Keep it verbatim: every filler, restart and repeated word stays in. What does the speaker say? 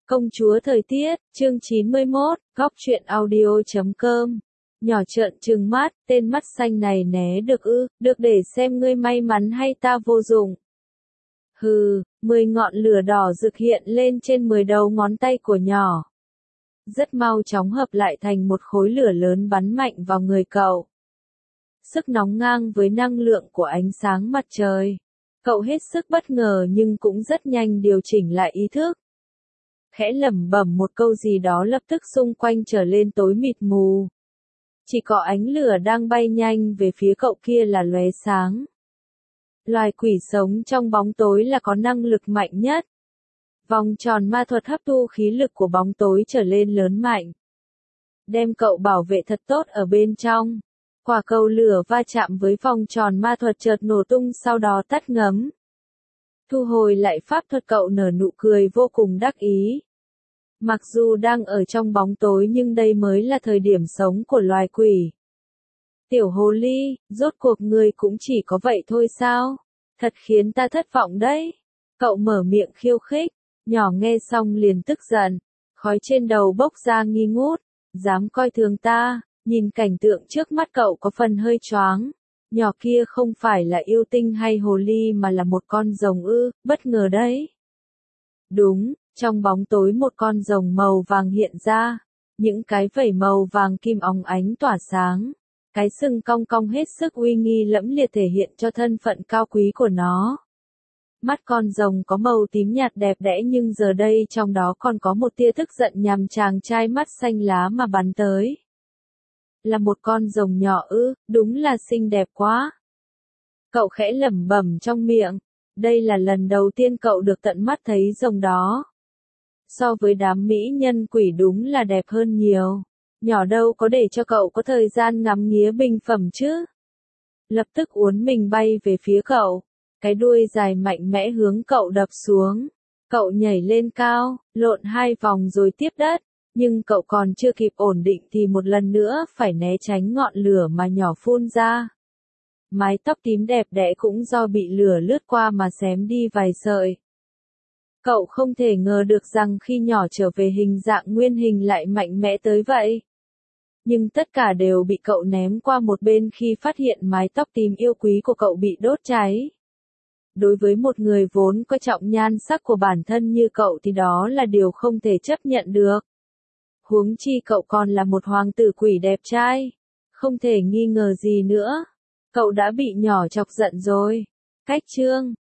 Công chúa thời tiết, chương chín mươi mốt, góc truyện audio chấm com. Nhỏ trợn trừng mắt, tên mắt xanh này né được ư, được để xem ngươi may mắn hay ta vô dụng. Hừ, mười ngọn lửa đỏ rực hiện lên trên mười đầu ngón tay của nhỏ. Rất mau chóng hợp lại thành một khối lửa lớn bắn mạnh vào người cậu. Sức nóng ngang với năng lượng của ánh sáng mặt trời. Cậu hết sức bất ngờ nhưng cũng rất nhanh điều chỉnh lại ý thức. Khẽ lẩm bẩm một câu gì đó lập tức xung quanh trở lên tối mịt mù. Chỉ có ánh lửa đang bay nhanh về phía cậu kia là lóe sáng. Loài quỷ sống trong bóng tối là có năng lực mạnh nhất. Vòng tròn ma thuật hấp thu khí lực của bóng tối trở lên lớn mạnh. Đem cậu bảo vệ thật tốt ở bên trong. Quả cầu lửa va chạm với vòng tròn ma thuật chợt nổ tung sau đó tắt ngấm. Thu hồi lại pháp thuật cậu nở nụ cười vô cùng đắc ý. Mặc dù đang ở trong bóng tối nhưng đây mới là thời điểm sống của loài quỷ. Tiểu hồ ly, rốt cuộc ngươi cũng chỉ có vậy thôi sao? Thật khiến ta thất vọng đấy. Cậu mở miệng khiêu khích, nhỏ nghe xong liền tức giận. Khói trên đầu bốc ra nghi ngút, dám coi thường ta, nhìn cảnh tượng trước mắt cậu có phần hơi choáng. Nhỏ kia không phải là yêu tinh hay hồ ly mà là một con rồng ư, bất ngờ đấy. Đúng, trong bóng tối một con rồng màu vàng hiện ra, những cái vảy màu vàng kim óng ánh tỏa sáng, cái sừng cong cong hết sức uy nghi lẫm liệt thể hiện cho thân phận cao quý của nó. Mắt con rồng có màu tím nhạt đẹp đẽ nhưng giờ đây trong đó còn có một tia tức giận nhằm chàng trai mắt xanh lá mà bắn tới. Là một con rồng nhỏ ư, đúng là xinh đẹp quá. Cậu khẽ lẩm bẩm trong miệng, đây là lần đầu tiên cậu được tận mắt thấy rồng đó. So với đám mỹ nhân quỷ đúng là đẹp hơn nhiều. Nhỏ đâu có để cho cậu có thời gian ngắm nghía bình phẩm chứ. Lập tức uốn mình bay về phía cậu. Cái đuôi dài mạnh mẽ hướng cậu đập xuống. Cậu nhảy lên cao, lộn hai vòng rồi tiếp đất. Nhưng cậu còn chưa kịp ổn định thì một lần nữa phải né tránh ngọn lửa mà nhỏ phun ra. Mái tóc tím đẹp đẽ cũng do bị lửa lướt qua mà xém đi vài sợi. Cậu không thể ngờ được rằng khi nhỏ trở về hình dạng nguyên hình lại mạnh mẽ tới vậy. Nhưng tất cả đều bị cậu ném qua một bên khi phát hiện mái tóc tím yêu quý của cậu bị đốt cháy. Đối với một người vốn coi trọng nhan sắc của bản thân như cậu thì đó là điều không thể chấp nhận được. Huống chi cậu còn là một hoàng tử quỷ đẹp trai. Không thể nghi ngờ gì nữa. Cậu đã bị nhỏ chọc giận rồi. Cách chương